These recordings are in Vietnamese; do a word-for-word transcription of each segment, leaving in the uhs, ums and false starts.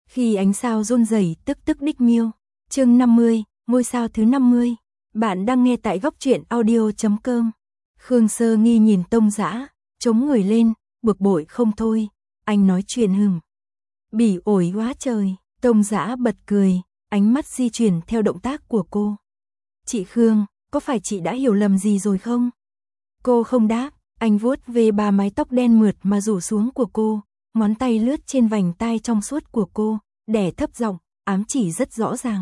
Khi ánh sao run rẩy tức tức đích miêu. Chương năm mươi, ngôi sao thứ năm mươi. Bạn đang nghe tại góc truyện audio chấm com. Khương Sơ Nghi nhìn Tông Dã, chống người lên, bực bội không thôi. Anh nói chuyện hừm. Bỉ ổi quá trời. Tông Dã bật cười, ánh mắt di chuyển theo động tác của cô. Chị Khương, có phải chị đã hiểu lầm gì rồi không? Cô không đáp, anh vuốt về ba mái tóc đen mượt mà rủ xuống của cô, ngón tay lướt trên vành tai trong suốt của cô, đè thấp giọng, ám chỉ rất rõ ràng.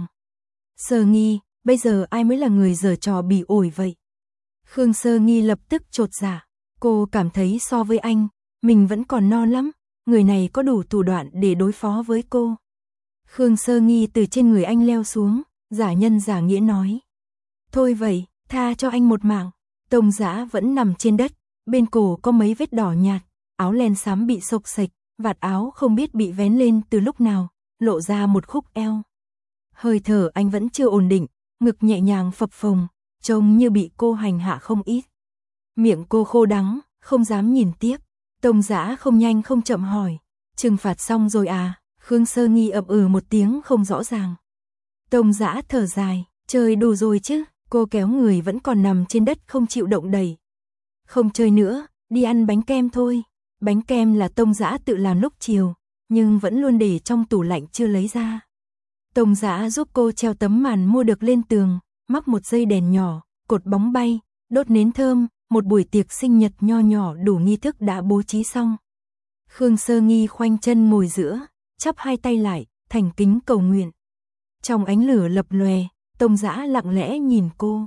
Sơ Nghi, bây giờ ai mới là người giở trò bỉ ổi vậy? Khương Sơ Nghi lập tức chột dạ, cô cảm thấy so với anh, mình vẫn còn non lắm, người này có đủ thủ đoạn để đối phó với cô. Khương Sơ Nghi từ trên người anh leo xuống, giả nhân giả nghĩa nói. Thôi vậy, tha cho anh một mạng. Tông Dã vẫn nằm trên đất, bên cổ có mấy vết đỏ nhạt, áo len xám bị xộc xệch, vạt áo không biết bị vén lên từ lúc nào, lộ ra một khúc eo. Hơi thở anh vẫn chưa ổn định, ngực nhẹ nhàng phập phồng, trông như bị cô hành hạ không ít. Miệng cô khô đắng, không dám nhìn tiếp. Tông Dã không nhanh không chậm hỏi, trừng phạt xong rồi à? Khương Sơ Nghi ậm ừ một tiếng không rõ ràng. Tông Dã thở dài, chơi đủ rồi chứ? Cô kéo người vẫn còn nằm trên đất không chịu động đẩy. Không chơi nữa, đi ăn bánh kem thôi. Bánh kem là Tông Dã tự làm lúc chiều, nhưng vẫn luôn để trong tủ lạnh chưa lấy ra. Tông Dã giúp cô treo tấm màn mua được lên tường, mắc một dây đèn nhỏ, cột bóng bay, đốt nến thơm, một buổi tiệc sinh nhật nho nhỏ đủ nghi thức đã bố trí xong. Khương Sơ Nghi khoanh chân ngồi giữa, chắp hai tay lại, thành kính cầu nguyện. Trong ánh lửa lập lòe, Tông Dã lặng lẽ nhìn cô.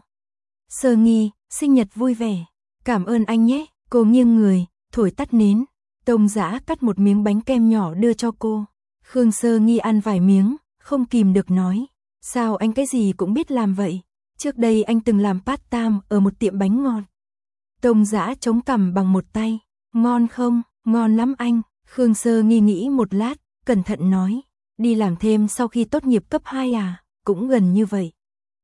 Sơ Nghi, sinh nhật vui vẻ. Cảm ơn anh nhé. Cô nghiêng người, thổi tắt nến. Tông Dã cắt một miếng bánh kem nhỏ đưa cho cô. Khương Sơ Nghi ăn vài miếng, không kìm được nói. Sao anh cái gì cũng biết làm vậy? Trước đây anh từng làm part-time ở một tiệm bánh ngọt. Tông Dã chống cằm bằng một tay. Ngon không? Ngon lắm anh. Khương Sơ Nghi nghĩ một lát, cẩn thận nói. Đi làm thêm sau khi tốt nghiệp cấp hai à? Cũng gần như vậy.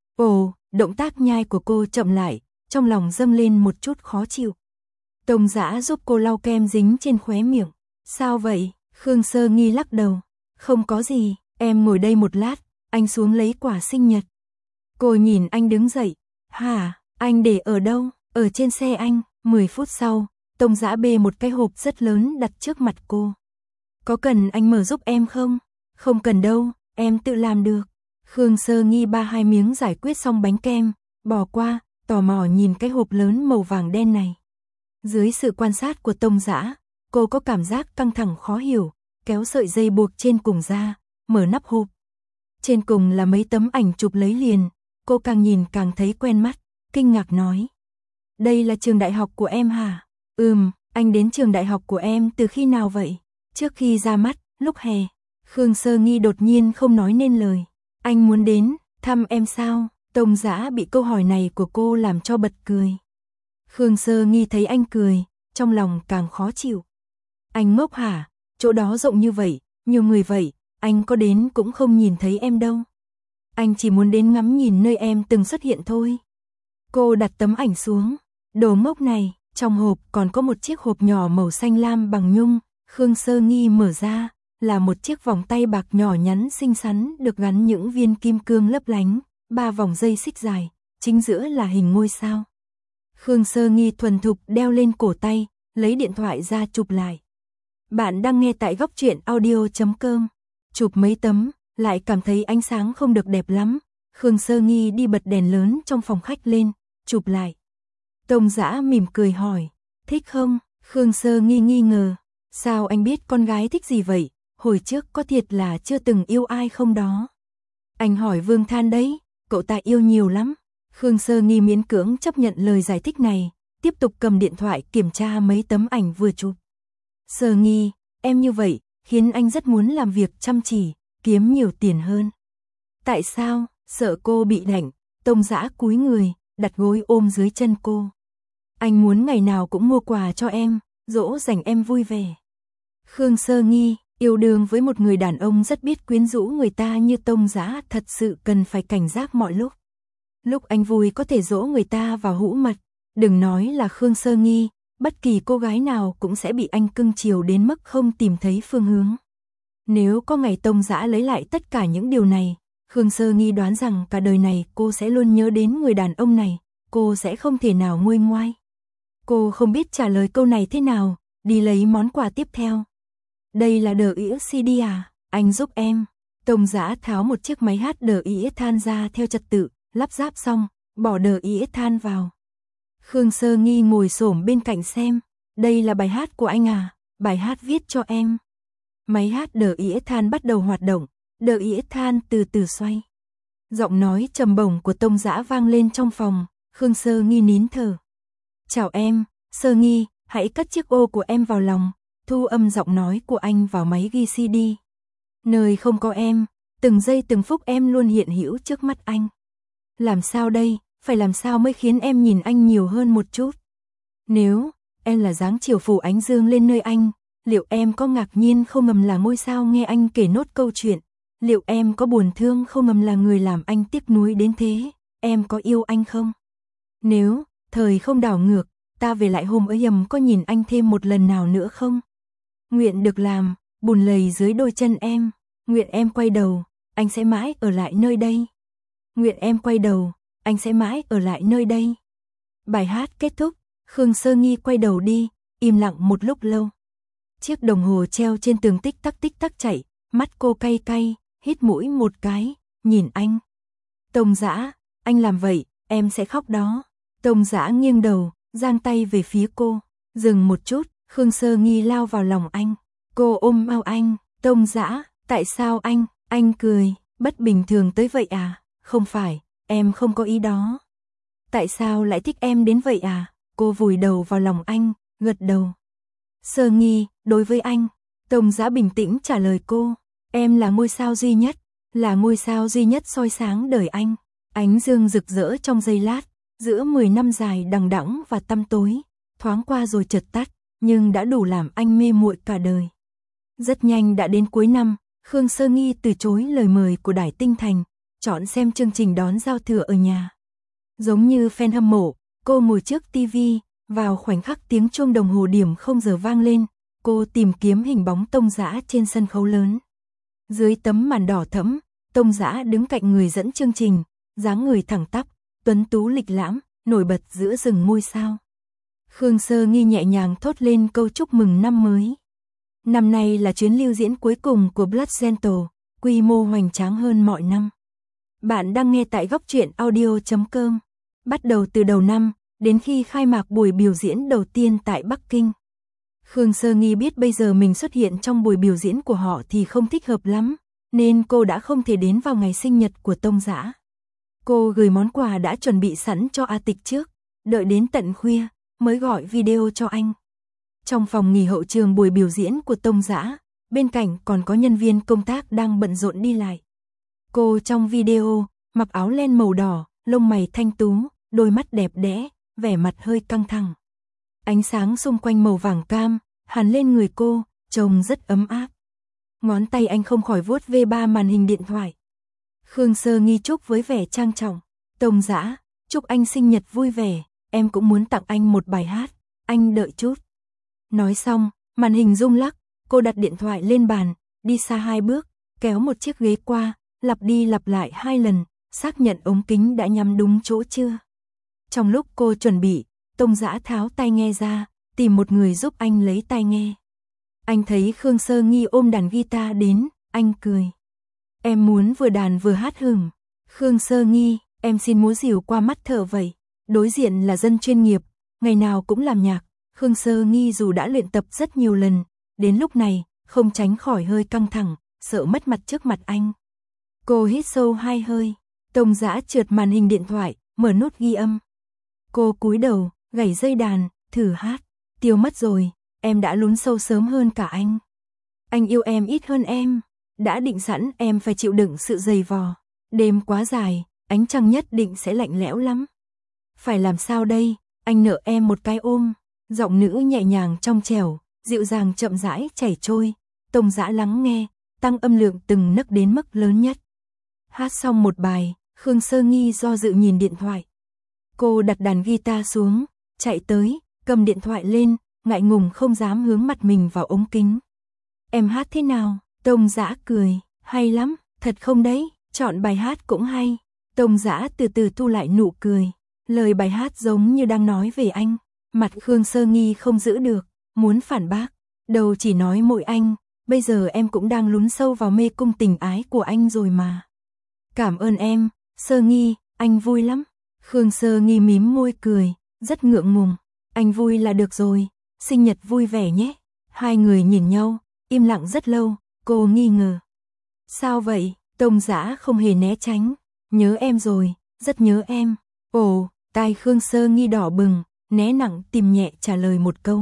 Ồ, động tác nhai của cô chậm lại, trong lòng dâng lên một chút khó chịu. Tông Dã giúp cô lau kem dính trên khóe miệng. Sao vậy? Khương Sơ Nghi lắc đầu. Không có gì, em ngồi đây một lát, anh xuống lấy quà sinh nhật. Cô nhìn anh đứng dậy. Hả, anh để ở đâu? Ở trên xe anh. Mười phút sau, Tông Dã bê một cái hộp rất lớn đặt trước mặt cô. Có cần anh mở giúp em không? Không cần đâu, em tự làm được. Khương Sơ Nghi ba hai miếng giải quyết xong bánh kem, bỏ qua, tò mò nhìn cái hộp lớn màu vàng đen này. Dưới sự quan sát của Tông Dã, cô có cảm giác căng thẳng khó hiểu, kéo sợi dây buộc trên cùng ra, mở nắp hộp. Trên cùng là mấy tấm ảnh chụp lấy liền, cô càng nhìn càng thấy quen mắt, kinh ngạc nói. Đây là trường đại học của em hả? Ừm, anh đến trường đại học của em từ khi nào vậy? Trước khi ra mắt, lúc hè. Khương Sơ Nghi đột nhiên không nói nên lời. Anh muốn đến, thăm em sao? Tông Dã bị câu hỏi này của cô làm cho bật cười. Khương Sơ Nghi thấy anh cười, trong lòng càng khó chịu. Anh ngốc hả? Chỗ đó rộng như vậy, nhiều người vậy, anh có đến cũng không nhìn thấy em đâu. Anh chỉ muốn đến ngắm nhìn nơi em từng xuất hiện thôi. Cô đặt tấm ảnh xuống. Đồ ngốc này, trong hộp còn có một chiếc hộp nhỏ màu xanh lam bằng nhung. Khương Sơ Nghi mở ra, là một chiếc vòng tay bạc nhỏ nhắn xinh xắn được gắn những viên kim cương lấp lánh, ba vòng dây xích dài, chính giữa là hình ngôi sao. Khương Sơ Nghi thuần thục đeo lên cổ tay, lấy điện thoại ra chụp lại. Bạn đang nghe tại góc truyện audio chấm com. Chụp mấy tấm, lại cảm thấy ánh sáng không được đẹp lắm. Khương Sơ Nghi đi bật đèn lớn trong phòng khách lên, chụp lại. Tông Dã mỉm cười hỏi, thích không? Khương Sơ Nghi nghi ngờ, sao anh biết con gái thích gì vậy? Hồi trước có thiệt là chưa từng yêu ai không đó? Anh hỏi Vương Than đấy, cậu ta yêu nhiều lắm. Khương Sơ Nghi miễn cưỡng chấp nhận lời giải thích này, tiếp tục cầm điện thoại kiểm tra mấy tấm ảnh vừa chụp. Sơ Nghi, em như vậy, khiến anh rất muốn làm việc chăm chỉ, kiếm nhiều tiền hơn. Tại sao? Sợ cô bị đảnh, Tông Dã cúi người, đặt gối ôm dưới chân cô. Anh muốn ngày nào cũng mua quà cho em, dỗ dành em vui vẻ. Khương Sơ Nghi, yêu đương với một người đàn ông rất biết quyến rũ người ta như Tông Dã thật sự cần phải cảnh giác mọi lúc. Lúc anh vui có thể dỗ người ta vào hũ mật, đừng nói là Khương Sơ Nghi, bất kỳ cô gái nào cũng sẽ bị anh cưng chiều đến mức không tìm thấy phương hướng. Nếu có ngày Tông Dã lấy lại tất cả những điều này, Khương Sơ Nghi đoán rằng cả đời này cô sẽ luôn nhớ đến người đàn ông này, cô sẽ không thể nào nguôi ngoai. Cô không biết trả lời câu này thế nào, đi lấy món quà tiếp theo. Đây là đờ ĩa xê đê à, anh giúp em. Tông Dã tháo một chiếc máy hát đờ ĩa than ra theo trật tự, lắp ráp xong, bỏ đờ ĩa than vào. Khương Sơ Nghi ngồi xổm bên cạnh xem, đây là bài hát của anh à, bài hát viết cho em. Máy hát đờ ĩa than bắt đầu hoạt động, đờ ĩa than từ từ xoay. Giọng nói trầm bổng của Tông Dã vang lên trong phòng, Khương Sơ Nghi nín thở. Chào em, Sơ Nghi, hãy cất chiếc ô của em vào lòng, thu âm giọng nói của anh vào máy ghi xê đê. Nơi không có em, từng giây từng phút em luôn hiện hữu trước mắt anh. Làm sao đây, phải làm sao mới khiến em nhìn anh nhiều hơn một chút? Nếu em là dáng chiều phủ ánh dương lên nơi anh, liệu em có ngạc nhiên không ngầm là ngôi sao nghe anh kể nốt câu chuyện? Liệu em có buồn thương không ngầm là người làm anh tiếc nuối đến thế? Em có yêu anh không? Nếu thời không đảo ngược, ta về lại hôm ấy yầm có nhìn anh thêm một lần nào nữa không? Nguyện được làm, bùn lầy dưới đôi chân em. Nguyện em quay đầu, anh sẽ mãi ở lại nơi đây. Nguyện em quay đầu, anh sẽ mãi ở lại nơi đây. Bài hát kết thúc, Khương Sơ Nghi quay đầu đi, im lặng một lúc lâu. Chiếc đồng hồ treo trên tường tích tắc tích tắc chạy, mắt cô cay cay, hít mũi một cái, nhìn anh. Tông Dã, anh làm vậy, em sẽ khóc đó. Tông Dã nghiêng đầu, giang tay về phía cô. Dừng một chút, Khương Sơ Nghi lao vào lòng anh. Cô ôm eo anh, Tông Dã, tại sao anh, anh cười, bất bình thường tới vậy à? Không phải, em không có ý đó. Tại sao lại thích em đến vậy à? Cô vùi đầu vào lòng anh, gật đầu. Sơ Nghi, đối với anh, Tông Dã bình tĩnh trả lời cô, em là ngôi sao duy nhất, là ngôi sao duy nhất soi sáng đời anh. Ánh dương rực rỡ trong giây lát, giữa mười năm dài đằng đẵng và tăm tối, thoáng qua rồi chợt tắt, nhưng đã đủ làm anh mê muội cả đời. Rất nhanh đã đến cuối năm, Khương Sơ Nghi từ chối lời mời của Đài Tinh Thành, chọn xem chương trình đón giao thừa ở nhà. Giống như fan hâm mộ, cô ngồi trước tivi, vào khoảnh khắc tiếng chuông đồng hồ điểm không giờ vang lên, cô tìm kiếm hình bóng Tông Dã trên sân khấu lớn. Dưới tấm màn đỏ thẫm, Tông Dã đứng cạnh người dẫn chương trình, dáng người thẳng tắp, tuấn tú lịch lãm, nổi bật giữa rừng ngôi sao. Khương Sơ Nghi nhẹ nhàng thốt lên câu chúc mừng năm mới. Năm nay là chuyến lưu diễn cuối cùng của Blood Gentle, quy mô hoành tráng hơn mọi năm. Bạn đang nghe tại góc truyện audio chấm com. Bắt đầu từ đầu năm, đến khi khai mạc buổi biểu diễn đầu tiên tại Bắc Kinh. Khương Sơ Nghi biết bây giờ mình xuất hiện trong buổi biểu diễn của họ thì không thích hợp lắm, nên cô đã không thể đến vào ngày sinh nhật của Tông Dã. Cô gửi món quà đã chuẩn bị sẵn cho A Tịch trước, đợi đến tận khuya mới gọi video cho anh. Trong phòng nghỉ hậu trường buổi biểu diễn của Tông Dã, bên cạnh còn có nhân viên công tác đang bận rộn đi lại. Cô trong video, mặc áo len màu đỏ, lông mày thanh tú, đôi mắt đẹp đẽ, vẻ mặt hơi căng thẳng. Ánh sáng xung quanh màu vàng cam, hằn lên người cô, trông rất ấm áp. Ngón tay anh không khỏi vuốt ve ba màn hình điện thoại. Khương Sơ Nghi chúc với vẻ trang trọng. Tông Dã, chúc anh sinh nhật vui vẻ, em cũng muốn tặng anh một bài hát, anh đợi chút. Nói xong, màn hình rung lắc, cô đặt điện thoại lên bàn, đi xa hai bước, kéo một chiếc ghế qua, lặp đi lặp lại hai lần, xác nhận ống kính đã nhắm đúng chỗ chưa. Trong lúc cô chuẩn bị, Tông Dã tháo tai nghe ra, tìm một người giúp anh lấy tai nghe. Anh thấy Khương Sơ Nghi ôm đàn guitar đến, anh cười. Em muốn vừa đàn vừa hát hửng. Khương Sơ Nghi, em xin múa dìu qua mắt thợ vậy. Đối diện là dân chuyên nghiệp, ngày nào cũng làm nhạc. Khương Sơ Nghi dù đã luyện tập rất nhiều lần, đến lúc này, không tránh khỏi hơi căng thẳng, sợ mất mặt trước mặt anh. Cô hít sâu hai hơi, Tông Dã trượt màn hình điện thoại, mở nút ghi âm. Cô cúi đầu, gảy dây đàn, thử hát. Tiêu mất rồi, em đã lún sâu sớm hơn cả anh. Anh yêu em ít hơn em, đã định sẵn em phải chịu đựng sự dày vò. Đêm quá dài, ánh trăng nhất định sẽ lạnh lẽo lắm. Phải làm sao đây, anh nợ em một cái ôm. Giọng nữ nhẹ nhàng trong trẻo, dịu dàng chậm rãi chảy trôi. Tông Dã lắng nghe, tăng âm lượng từng nấc đến mức lớn nhất. Hát xong một bài, Khương Sơ Nghi do dự nhìn điện thoại. Cô đặt đàn guitar xuống, chạy tới, cầm điện thoại lên, ngại ngùng không dám hướng mặt mình vào ống kính. Em hát thế nào? Tông Dã cười, hay lắm, thật không đấy, chọn bài hát cũng hay. Tông Dã từ từ thu lại nụ cười, lời bài hát giống như đang nói về anh. Mặt Khương Sơ Nghi không giữ được, muốn phản bác, đầu chỉ nói mỗi anh, bây giờ em cũng đang lún sâu vào mê cung tình ái của anh rồi mà. Cảm ơn em, Sơ Nghi, anh vui lắm. Khương Sơ Nghi mím môi cười, rất ngượng ngùng, anh vui là được rồi, sinh nhật vui vẻ nhé. Hai người nhìn nhau, im lặng rất lâu, cô nghi ngờ. Sao vậy? Tông Dã không hề né tránh, nhớ em rồi, rất nhớ em. Ồ, tai Khương Sơ Nghi đỏ bừng, né nặng tìm nhẹ trả lời một câu.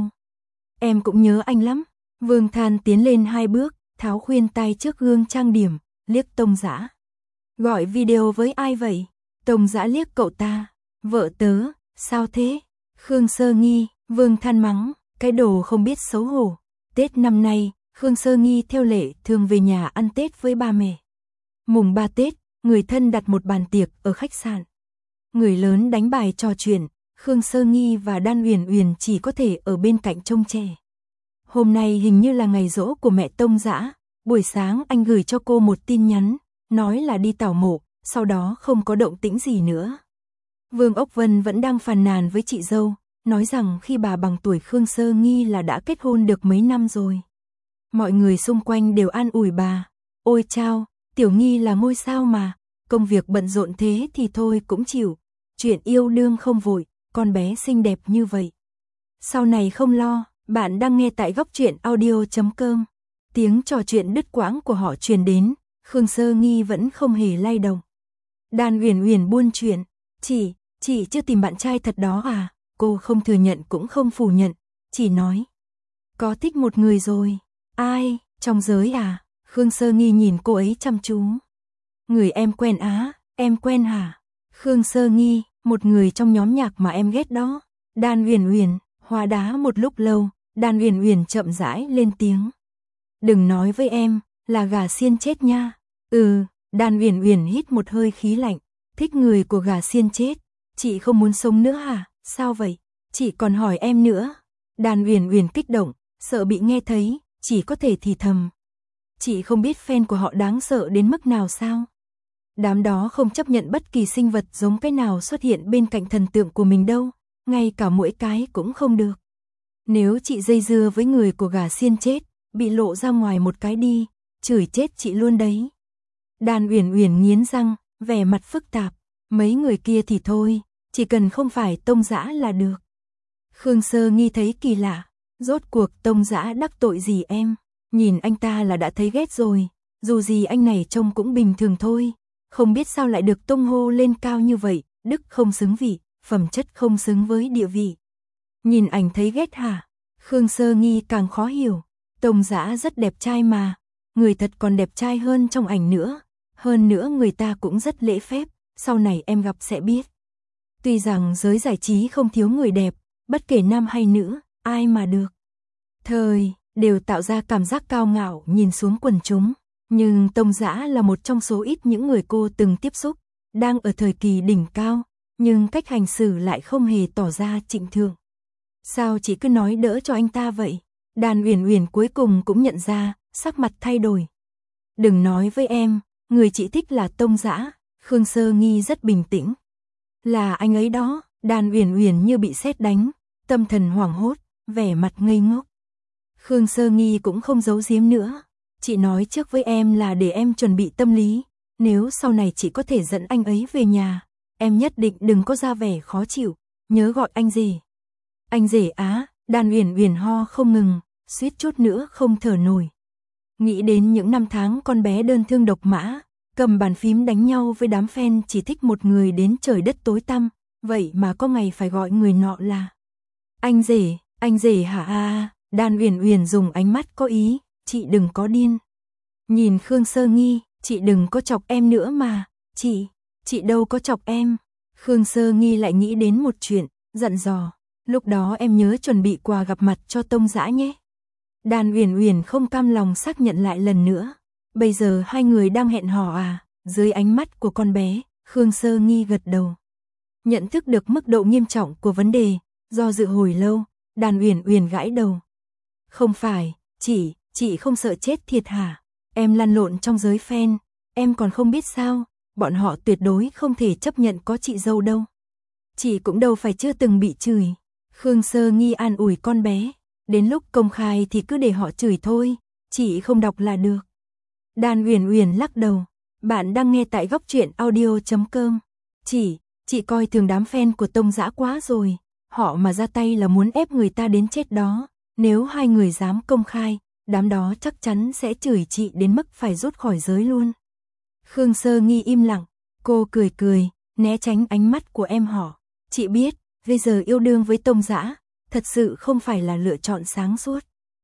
Em cũng nhớ anh lắm. Vương Than tiến lên hai bước, tháo khuyên tai trước gương trang điểm, liếc Tông Dã. Gọi video với ai vậy? Tông Dã liếc cậu ta. Vợ tớ, sao thế? Khương Sơ Nghi, Vương Than mắng, cái đồ không biết xấu hổ. Tết năm nay, Khương Sơ Nghi theo lệ thường về nhà ăn Tết với ba mẹ. Mùng ba Tết, người thân đặt một bàn tiệc ở khách sạn. Người lớn đánh bài trò chuyện, Khương Sơ Nghi và Đan Uyển Uyển chỉ có thể ở bên cạnh trông trẻ. Hôm nay hình như là ngày giỗ của mẹ Tông Dã, buổi sáng anh gửi cho cô một tin nhắn, nói là đi tảo mộ, sau đó không có động tĩnh gì nữa. Vương Ốc Vân vẫn đang phàn nàn với chị dâu, nói rằng khi bà bằng tuổi Khương Sơ Nghi là đã kết hôn được mấy năm rồi. Mọi người xung quanh đều an ủi bà, ôi chao, Tiểu Nghi là ngôi sao mà, công việc bận rộn thế thì thôi cũng chịu, chuyện yêu đương không vội, con bé xinh đẹp như vậy. Sau này không lo. Bạn đang nghe tại góc truyện audio chấm com. Tiếng trò chuyện đứt quãng của họ truyền đến, Khương Sơ Nghi vẫn không hề lay động. Đan Uyển Uyển buôn chuyện, "Chị, chị chưa tìm bạn trai thật đó à?" Cô không thừa nhận cũng không phủ nhận, chỉ nói, "Có thích một người rồi." "Ai, trong giới à?" Khương Sơ Nghi nhìn cô ấy chăm chú. "Người em quen á." "Em quen hả?" "Khương Sơ Nghi, một người trong nhóm nhạc mà em ghét đó." Đan Uyển Uyển hóa đá một lúc lâu, Đan Uyển Uyển chậm rãi lên tiếng. "Đừng nói với em, là gà xiên chết nha." "Ừ." Đan Uyển Uyển hít một hơi khí lạnh, "Thích người của gà xiên chết, chị không muốn sống nữa hả?" "Sao vậy? Chị còn hỏi em nữa." Đan Uyển Uyển kích động, sợ bị nghe thấy, chỉ có thể thì thầm. "Chị không biết fan của họ đáng sợ đến mức nào sao? Đám đó không chấp nhận bất kỳ sinh vật giống cái nào xuất hiện bên cạnh thần tượng của mình đâu, ngay cả mỗi cái cũng không được. Nếu chị dây dưa với người của gà xiên chết, bị lộ ra ngoài một cái đi, chửi chết chị luôn đấy." Đan Uyển Uyển nghiến răng, vẻ mặt phức tạp, "Mấy người kia thì thôi, chỉ cần không phải Tông Dã là được." Khương Sơ Nghi thấy kỳ lạ, rốt cuộc Tông Dã đắc tội gì em? Nhìn anh ta là đã thấy ghét rồi, dù gì anh này trông cũng bình thường thôi, không biết sao lại được tung hô lên cao như vậy, đức không xứng vị, phẩm chất không xứng với địa vị. Nhìn ảnh thấy ghét hả? Khương Sơ Nghi càng khó hiểu, Tông Dã rất đẹp trai mà, người thật còn đẹp trai hơn trong ảnh nữa, hơn nữa người ta cũng rất lễ phép, sau này em gặp sẽ biết. Tuy rằng giới giải trí không thiếu người đẹp, bất kể nam hay nữ, ai mà được. Thời, đều tạo ra cảm giác cao ngạo nhìn xuống quần chúng, nhưng Tông Dã là một trong số ít những người cô từng tiếp xúc, đang ở thời kỳ đỉnh cao, nhưng cách hành xử lại không hề tỏ ra trịnh thượng. Sao chị cứ nói đỡ cho anh ta vậy? Đan Uyển Uyển cuối cùng cũng nhận ra, sắc mặt thay đổi. "Đừng nói với em, người chị thích là Tông Dã." Khương Sơ Nghi rất bình tĩnh. "Là anh ấy đó." Đan Uyển Uyển như bị sét đánh, tâm thần hoảng hốt, vẻ mặt ngây ngốc. Khương Sơ Nghi cũng không giấu giếm nữa. "Chị nói trước với em là để em chuẩn bị tâm lý, nếu sau này chị có thể dẫn anh ấy về nhà, em nhất định đừng có ra vẻ khó chịu, nhớ gọi anh rể." "Anh rể á?" Đan Uyển Uyển ho không ngừng, suýt chút nữa không thở nổi. Nghĩ đến những năm tháng con bé đơn thương độc mã, cầm bàn phím đánh nhau với đám fan chỉ thích một người đến trời đất tối tăm, vậy mà có ngày phải gọi người nọ là anh rể. "Anh rể hả à?" Đan Uyển Uyển dùng ánh mắt có ý, "Chị đừng có điên." Nhìn Khương Sơ Nghi, "Chị đừng có chọc em nữa mà." Chị, chị đâu có chọc em." Khương Sơ Nghi lại nghĩ đến một chuyện, dặn dò, "Lúc đó em nhớ chuẩn bị quà gặp mặt cho Tông Dã nhé." Đan Uyển Uyển không cam lòng xác nhận lại lần nữa, "Bây giờ hai người đang hẹn hò à?" Dưới ánh mắt của con bé, Khương Sơ Nghi gật đầu. Nhận thức được mức độ nghiêm trọng của vấn đề, do dự hồi lâu, Đan Uyển Uyển gãi đầu. "Không phải, chị, chị không sợ chết thiệt hả? em lăn lộn trong giới fan, em còn không biết sao, bọn họ tuyệt đối không thể chấp nhận có chị dâu đâu. Chị cũng đâu phải chưa từng bị chửi. Khương Sơ Nghi an ủi con bé, đến lúc công khai thì cứ để họ chửi thôi, chị không đọc là được. Đan Uyển Uyển lắc đầu, bạn đang nghe tại góc truyện audio chấm com. Chị, chị coi thường đám fan của Tông Dã quá rồi, họ mà ra tay là muốn ép người ta đến chết đó, nếu hai người dám công khai, đám đó chắc chắn sẽ chửi chị đến mức phải rút khỏi giới luôn. Khương Sơ Nghi im lặng, cô cười cười, né tránh ánh mắt của em họ. Chị biết, bây giờ yêu đương với Tông Dã, thật sự không phải là lựa chọn sáng suốt.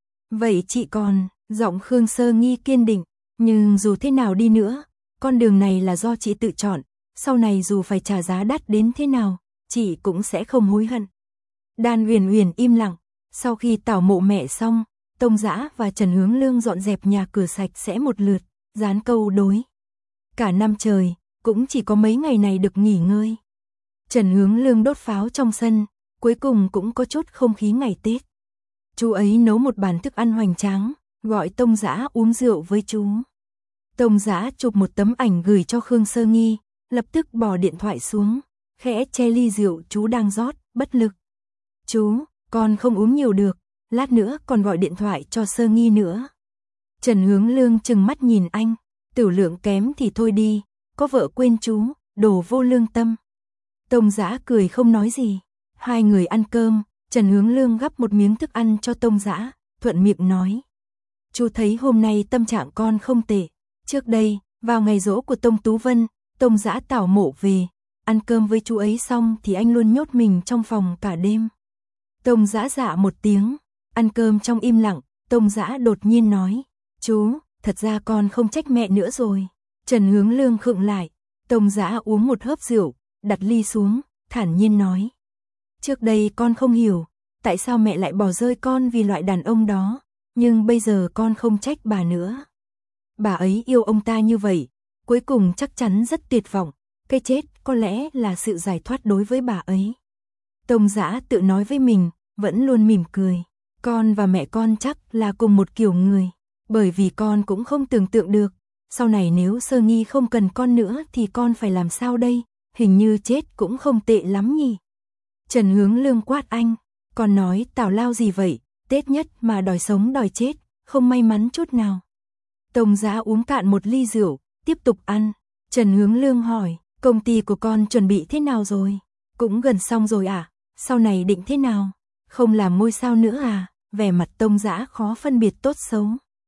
Vậy chị còn, giọng Khương Sơ Nghi kiên định, nhưng dù thế nào đi nữa, con đường này là do chị tự chọn, sau này dù phải trả giá đắt đến thế nào, chị cũng sẽ không hối hận. Đan Uyển Uyển im lặng, sau khi tảo mộ mẹ xong, Tông Dã và Trần Hướng Lương dọn dẹp nhà cửa sạch sẽ một lượt, dán câu đối. Cả năm trời, cũng chỉ có mấy ngày này được nghỉ ngơi. Trần Hướng Lương đốt pháo trong sân, cuối cùng cũng có chút không khí ngày Tết. Chú ấy nấu một bàn thức ăn hoành tráng, gọi Tông Dã uống rượu với chú. Tông Dã chụp một tấm ảnh gửi cho Khương Sơ Nghi, lập tức bỏ điện thoại xuống, khẽ che ly rượu chú đang rót, bất lực. Chú, con không uống nhiều được, lát nữa còn gọi điện thoại cho Sơ Nghi nữa. Trần Hướng Lương trừng mắt nhìn anh, tiểu lượng kém thì thôi đi, có vợ quên chú, đồ vô lương tâm. Tông Dã cười không nói gì, hai người ăn cơm, Trần Hướng Lương gắp một miếng thức ăn cho Tông Dã, thuận miệng nói. Chú thấy hôm nay tâm trạng con không tệ, trước đây, vào ngày giỗ của Tông Tú Vân, Tông Dã tảo mộ về, ăn cơm với chú ấy xong thì anh luôn nhốt mình trong phòng cả đêm. Tông Dã dạ một tiếng, ăn cơm trong im lặng, Tông Dã đột nhiên nói, chú, thật ra con không trách mẹ nữa rồi. Trần Hướng Lương khựng lại, Tông Dã uống một hớp rượu, đặt ly xuống, thản nhiên nói. Trước đây con không hiểu, tại sao mẹ lại bỏ rơi con vì loại đàn ông đó, nhưng bây giờ con không trách bà nữa. Bà ấy yêu ông ta như vậy, cuối cùng chắc chắn rất tuyệt vọng, cái chết có lẽ là sự giải thoát đối với bà ấy. Tông Dã tự nói với mình, vẫn luôn mỉm cười, con và mẹ con chắc là cùng một kiểu người, bởi vì con cũng không tưởng tượng được, sau này nếu Sơ Nghi không cần con nữa thì con phải làm sao đây, hình như chết cũng không tệ lắm nhỉ. Trần Hướng Lương quát anh, con nói tào lao gì vậy, Tết nhất mà đòi sống đòi chết, không may mắn chút nào. Tông Dã uống cạn một ly rượu, tiếp tục ăn. Trần Hướng Lương hỏi, công ty của con chuẩn bị thế nào rồi? Cũng gần xong rồi à? Sau này định thế nào? Không làm ngôi sao nữa à? Vẻ mặt Tông Dã khó phân biệt tốt xấu.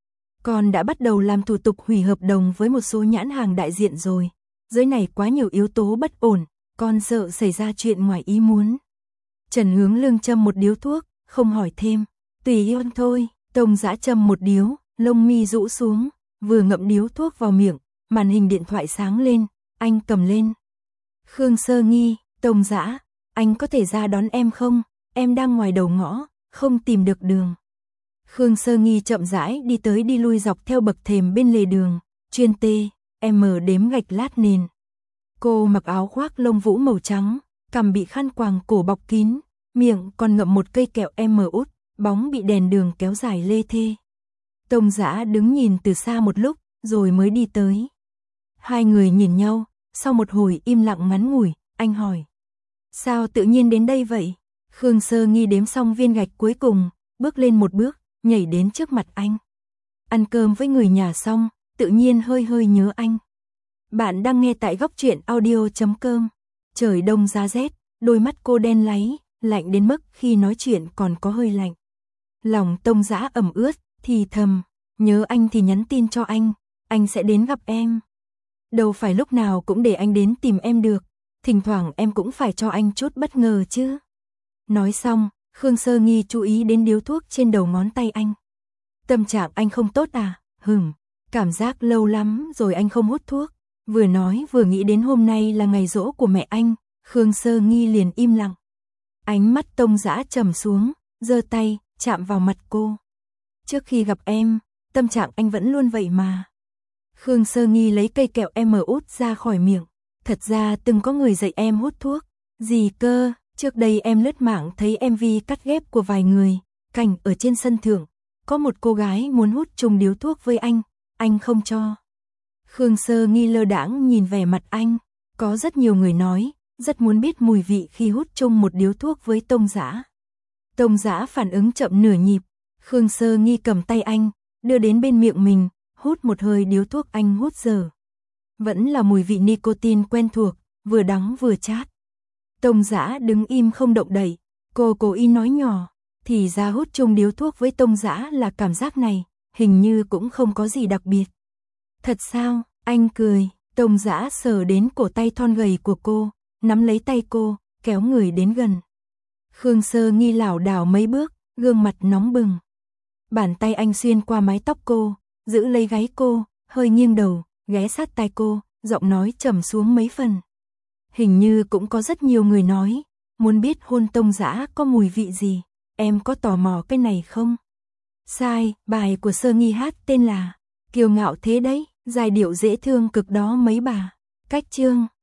Con đã bắt đầu làm thủ tục hủy hợp đồng với một số nhãn hàng đại diện rồi. Giới này quá nhiều yếu tố bất ổn, con sợ xảy ra chuyện ngoài ý muốn. Trần Hướng Lương châm một điếu thuốc, không hỏi thêm. Tùy yêu thôi. Tông Dã châm một điếu, lông mi rũ xuống, vừa ngậm điếu thuốc vào miệng, màn hình điện thoại sáng lên, anh cầm lên. Khương Sơ Nghi, Tông Dã, anh có thể ra đón em không? Em đang ngoài đầu ngõ, không tìm được đường. Khương Sơ Nghi chậm rãi đi tới đi lui dọc theo bậc thềm bên lề đường, chuyên tê, em đếm gạch lát nền. Cô mặc áo khoác lông vũ màu trắng, cằm bị khăn quàng cổ bọc kín, miệng còn ngậm một cây kẹo em út, bóng bị đèn đường kéo dài lê thê. Tông Dã đứng nhìn từ xa một lúc, rồi mới đi tới. Hai người nhìn nhau, sau một hồi im lặng ngắn ngủi, anh hỏi. Sao tự nhiên đến đây vậy? Khương Sơ Nghi đếm xong viên gạch cuối cùng, bước lên một bước, nhảy đến trước mặt anh. Ăn cơm với người nhà xong, tự nhiên hơi hơi nhớ anh. Bạn đang nghe tại góc truyện audio chấm com. Trời đông giá rét, đôi mắt cô đen láy, lạnh đến mức khi nói chuyện còn có hơi lạnh. Lòng Tông Dã ẩm ướt, thì thầm, nhớ anh thì nhắn tin cho anh, anh sẽ đến gặp em. Đâu phải lúc nào cũng để anh đến tìm em được, thỉnh thoảng em cũng phải cho anh chút bất ngờ chứ. Nói xong, Khương Sơ Nghi chú ý đến điếu thuốc trên đầu ngón tay anh. Tâm trạng anh không tốt à? Hừm, cảm giác lâu lắm rồi anh không hút thuốc. Vừa nói vừa nghĩ đến hôm nay là ngày giỗ của mẹ anh, Khương Sơ Nghi liền im lặng. Ánh mắt Tông Dã trầm xuống, giơ tay, chạm vào mặt cô. Trước khi gặp em, tâm trạng anh vẫn luôn vậy mà. Khương Sơ Nghi lấy cây kẹo em út ra khỏi miệng. Thật ra từng có người dạy em hút thuốc. Gì cơ, trước đây em lướt mạng thấy em vê cắt ghép của vài người, cảnh ở trên sân thượng. Có một cô gái muốn hút chung điếu thuốc với anh, anh không cho. Khương Sơ Nghi lơ đãng nhìn vẻ mặt anh, có rất nhiều người nói, rất muốn biết mùi vị khi hút chung một điếu thuốc với Tông Dã. Tông Dã phản ứng chậm nửa nhịp, Khương Sơ Nghi cầm tay anh, đưa đến bên miệng mình, hút một hơi điếu thuốc anh hút dở. Vẫn là mùi vị nicotine quen thuộc, vừa đắng vừa chát. Tông Dã đứng im không động đậy, cô cố ý nói nhỏ, thì ra hút chung điếu thuốc với Tông Dã là cảm giác này, hình như cũng không có gì đặc biệt. Thật sao? Anh cười, Tông Dã sờ đến cổ tay thon gầy của cô, nắm lấy tay cô, kéo người đến gần. Khương Sơ Nghi lảo đảo mấy bước, gương mặt nóng bừng. Bàn tay anh xuyên qua mái tóc cô, giữ lấy gáy cô, hơi nghiêng đầu, ghé sát tai cô, giọng nói trầm xuống mấy phần. Hình như cũng có rất nhiều người nói, muốn biết hôn Tông Dã có mùi vị gì, em có tò mò cái này không? Sai, bài của Sơ Nghi hát tên là Kiêu Ngạo Thế đấy, giai điệu dễ thương cực đó mấy bà. Cách chương